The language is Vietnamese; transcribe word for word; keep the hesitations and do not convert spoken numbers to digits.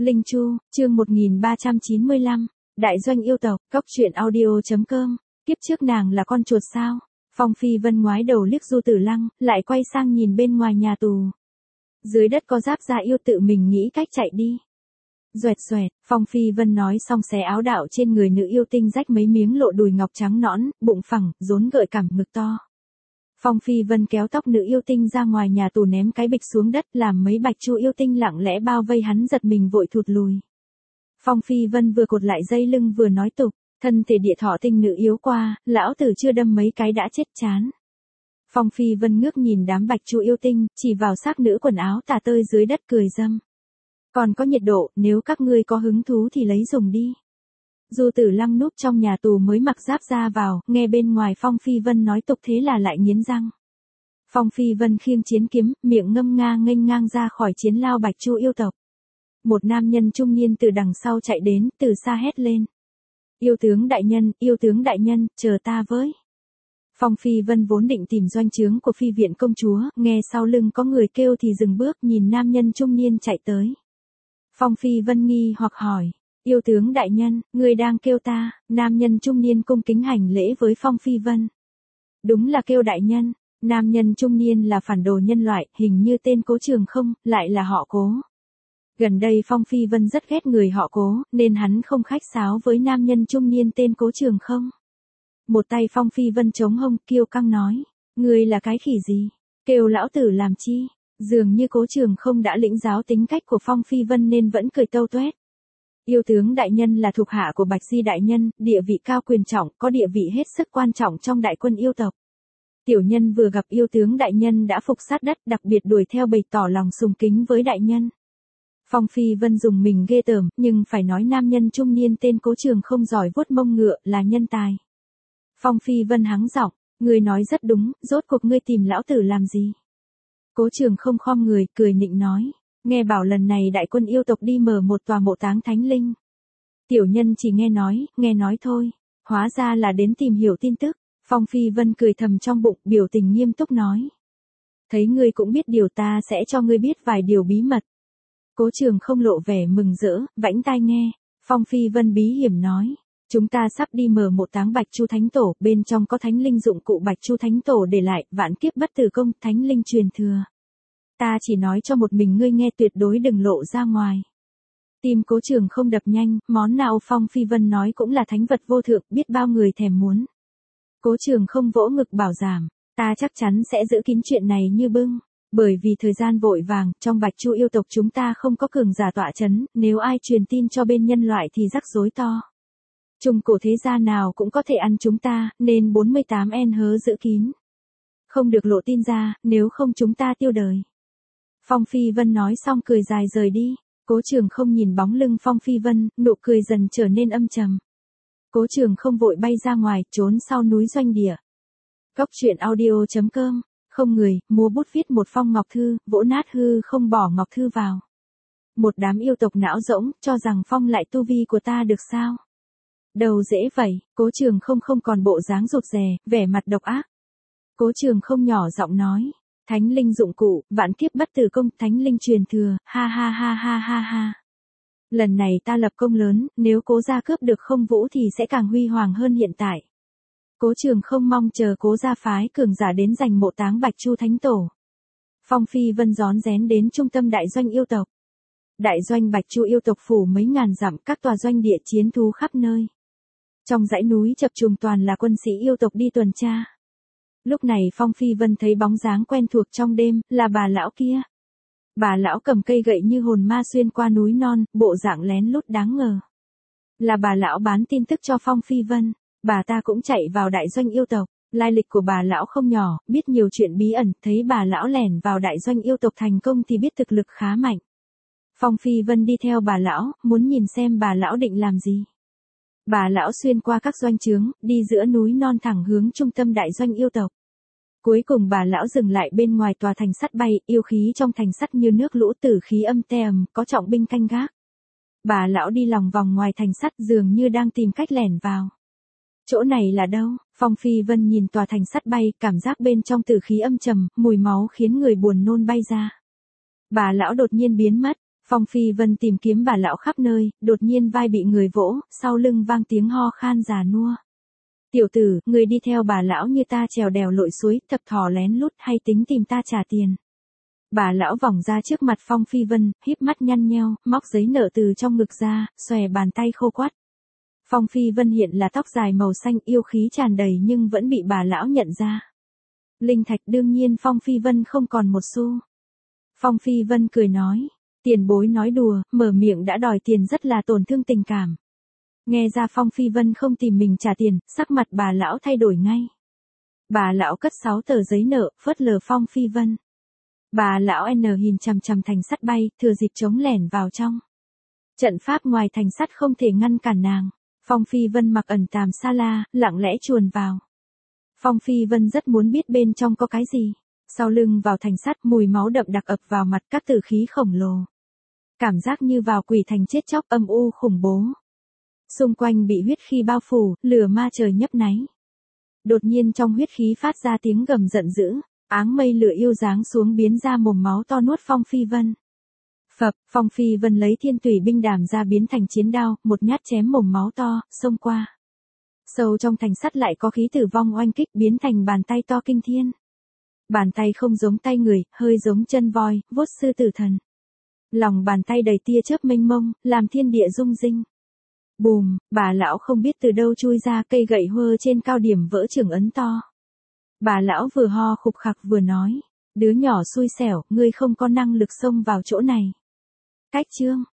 Linh Chu, chương một nghìn ba trăm chín mươi lăm, Đại doanh yêu tộc, Cốc truyện audio chấm com, kiếp trước nàng là con chuột sao? Phong Phi Vân ngoái đầu liếc Du Tử Lăng, lại quay sang nhìn bên ngoài nhà tù. Dưới đất có giáp da yêu tự mình nghĩ cách chạy đi. Duệt duệt, Phong Phi Vân nói xong xé áo đạo trên người nữ yêu tinh rách mấy miếng lộ đùi ngọc trắng nõn, bụng phẳng, rốn gợi cảm ngực to. Phong Phi Vân kéo tóc nữ yêu tinh ra ngoài nhà tù ném cái bịch xuống đất làm mấy bạch chu yêu tinh lặng lẽ bao vây hắn giật mình vội thụt lùi. Phong Phi Vân vừa cột lại dây lưng vừa nói tục, thân thể địa thọ tinh nữ yếu qua, lão tử chưa đâm mấy cái đã chết chán. Phong Phi Vân ngước nhìn đám bạch chu yêu tinh, chỉ vào xác nữ quần áo tả tơi dưới đất cười dâm. Còn có nhiệt độ, nếu các ngươi có hứng thú thì lấy dùng đi. Du Tử Lăng núp trong nhà tù mới mặc giáp ra vào, nghe bên ngoài Phong Phi Vân nói tục thế là lại nghiến răng. Phong Phi Vân khiêng chiến kiếm, miệng ngâm nga nghênh ngang ra khỏi chiến lao bạch chu yêu tộc. Một nam nhân trung niên từ đằng sau chạy đến, từ xa hét lên. Yêu tướng đại nhân, yêu tướng đại nhân, chờ ta với. Phong Phi Vân vốn định tìm doanh trướng của phi viện công chúa, nghe sau lưng có người kêu thì dừng bước nhìn nam nhân trung niên chạy tới. Phong Phi Vân nghi hoặc hỏi. Yêu tướng đại nhân, người đang kêu ta, nam nhân trung niên cung kính hành lễ với Phong Phi Vân. Đúng là kêu đại nhân, nam nhân trung niên là phản đồ nhân loại, hình như tên Cố Trường Không, lại là họ Cố. Gần đây Phong Phi Vân rất ghét người họ Cố, nên hắn không khách sáo với nam nhân trung niên tên Cố Trường Không. Một tay Phong Phi Vân chống hông, kiêu căng nói, người là cái khỉ gì, kêu lão tử làm chi, dường như Cố Trường Không đã lĩnh giáo tính cách của Phong Phi Vân nên vẫn cười tâu tuét. Yêu tướng đại nhân là thuộc hạ của Bạch Di đại nhân, địa vị cao quyền trọng, có địa vị hết sức quan trọng trong đại quân yêu tộc. Tiểu nhân vừa gặp yêu tướng đại nhân đã phục sát đất, đặc biệt đuổi theo bày tỏ lòng sùng kính với đại nhân. Phong Phi Vân dùng mình ghê tởm, nhưng phải nói nam nhân trung niên tên Cố Trường Không giỏi vuốt mông ngựa là nhân tài. Phong Phi Vân hắng giọng, người nói rất đúng, rốt cuộc ngươi tìm lão tử làm gì? Cố Trường Không khom người, cười nịnh nói. Nghe bảo lần này đại quân yêu tộc đi mở một tòa mộ táng thánh linh. Tiểu nhân chỉ nghe nói, nghe nói thôi. Hóa ra là đến tìm hiểu tin tức. Phong Phi Vân cười thầm trong bụng, biểu tình nghiêm túc nói. Thấy ngươi cũng biết điều ta sẽ cho ngươi biết vài điều bí mật. Cố Trường Không lộ vẻ mừng rỡ, vãnh tai nghe. Phong Phi Vân bí hiểm nói. Chúng ta sắp đi mở mộ táng Bạch Chu Thánh Tổ, bên trong có thánh linh dụng cụ Bạch Chu Thánh Tổ để lại, vạn kiếp bất tử công, thánh linh truyền thừa. Ta chỉ nói cho một mình ngươi nghe, tuyệt đối đừng lộ ra ngoài. Tim Cố Trường Không đập nhanh, món nào Phong Phi Vân nói cũng là thánh vật vô thượng, biết bao người thèm muốn. Cố Trường Không vỗ ngực bảo đảm, ta chắc chắn sẽ giữ kín chuyện này như bưng, bởi vì thời gian vội vàng, trong Bạch Chu yêu tộc chúng ta không có cường giả tọa chấn, nếu ai truyền tin cho bên nhân loại thì rắc rối to. Trung cổ thế gia nào cũng có thể ăn chúng ta, nên bốn mươi tám en hớ giữ kín. Không được lộ tin ra, nếu không chúng ta tiêu đời. Phong Phi Vân nói xong cười dài rời đi. Cố Trường Không nhìn bóng lưng Phong Phi Vân, nụ cười dần trở nên âm trầm. Cố Trường Không vội bay ra ngoài, trốn sau núi doanh địa. Cốc truyện audio chấm com, không người, mua bút viết một phong ngọc thư, vỗ nát hư không bỏ ngọc thư vào. Một đám yêu tộc não rỗng, cho rằng Phong lại tu vi của ta được sao? Đầu dễ vậy, Cố Trường Không không còn bộ dáng rụt rè, vẻ mặt độc ác. Cố Trường Không nhỏ giọng nói. Thánh linh dụng cụ, vạn kiếp bất tử công, thánh linh truyền thừa, ha ha ha ha ha ha. Lần này ta lập công lớn, nếu Cố gia cướp được không vũ thì sẽ càng huy hoàng hơn hiện tại. Cố Trường Không mong chờ Cố gia phái cường giả đến giành mộ táng Bạch Chu Thánh Tổ. Phong Phi Vân rón rén đến trung tâm đại doanh yêu tộc. Đại doanh Bạch Chu yêu tộc phủ mấy ngàn dặm, các tòa doanh địa chiến thú khắp nơi. Trong dãy núi chập trùng toàn là quân sĩ yêu tộc đi tuần tra. Lúc này Phong Phi Vân thấy bóng dáng quen thuộc trong đêm, là bà lão kia. Bà lão cầm cây gậy như hồn ma xuyên qua núi non, bộ dạng lén lút đáng ngờ. Là bà lão bán tin tức cho Phong Phi Vân, bà ta cũng chạy vào đại doanh yêu tộc, lai lịch của bà lão không nhỏ, biết nhiều chuyện bí ẩn, thấy bà lão lẻn vào đại doanh yêu tộc thành công thì biết thực lực khá mạnh. Phong Phi Vân đi theo bà lão, muốn nhìn xem bà lão định làm gì. Bà lão xuyên qua các doanh trướng, đi giữa núi non thẳng hướng trung tâm đại doanh yêu tộc. Cuối cùng bà lão dừng lại bên ngoài tòa thành sắt bay, yêu khí trong thành sắt như nước lũ, tử khí âm tê ầm, có trọng binh canh gác. Bà lão đi lòng vòng ngoài thành sắt dường như đang tìm cách lẻn vào. Chỗ này là đâu? Phong Phi Vân nhìn tòa thành sắt bay, cảm giác bên trong tử khí âm trầm, mùi máu khiến người buồn nôn bay ra. Bà lão đột nhiên biến mất, Phong Phi Vân tìm kiếm bà lão khắp nơi, đột nhiên vai bị người vỗ, sau lưng vang tiếng ho khan già nua. Tiểu tử, người đi theo bà lão như ta trèo đèo lội suối, thập thò lén lút hay tính tìm ta trả tiền. Bà lão vòng ra trước mặt Phong Phi Vân, híp mắt nhăn nheo, móc giấy nợ từ trong ngực ra, xòe bàn tay khô quắt. Phong Phi Vân hiện là tóc dài màu xanh yêu khí tràn đầy nhưng vẫn bị bà lão nhận ra. Linh thạch đương nhiên Phong Phi Vân không còn một xu. Phong Phi Vân cười nói, tiền bối nói đùa, mở miệng đã đòi tiền rất là tổn thương tình cảm. Nghe ra Phong Phi Vân không tìm mình trả tiền, sắc mặt bà lão thay đổi ngay. Bà lão cất sáu tờ giấy nợ, phớt lờ Phong Phi Vân. Bà lão N nhìn chằm chằm thành sắt bay, thừa dịp trống lẻn vào trong. Trận pháp ngoài thành sắt không thể ngăn cản nàng. Phong Phi Vân mặc ẩn tàm sa la, lặng lẽ chuồn vào. Phong Phi Vân rất muốn biết bên trong có cái gì. Sau lưng vào thành sắt, mùi máu đậm đặc ập vào mặt, các tử khí khổng lồ. Cảm giác như vào quỷ thành chết chóc âm u khủng bố. Xung quanh bị huyết khí bao phủ, lửa ma trời nhấp náy. Đột nhiên trong huyết khí phát ra tiếng gầm giận dữ, áng mây lửa yêu giáng xuống biến ra mồm máu to nuốt Phong Phi Vân. Phập, Phong Phi Vân lấy thiên tùy binh đàm ra biến thành chiến đao, một nhát chém mồm máu to, xông qua. Sâu trong thành sắt lại có khí tử vong oanh kích biến thành bàn tay to kinh thiên. Bàn tay không giống tay người, hơi giống chân voi, vuốt sư tử thần. Lòng bàn tay đầy tia chớp mênh mông, làm thiên địa rung rinh. Bùm, bà lão không biết từ đâu chui ra cây gậy hơ trên cao điểm vỡ trưởng ấn to. Bà lão vừa ho khục khặc vừa nói, đứa nhỏ xui xẻo, ngươi không có năng lực xông vào chỗ này. Cách chương.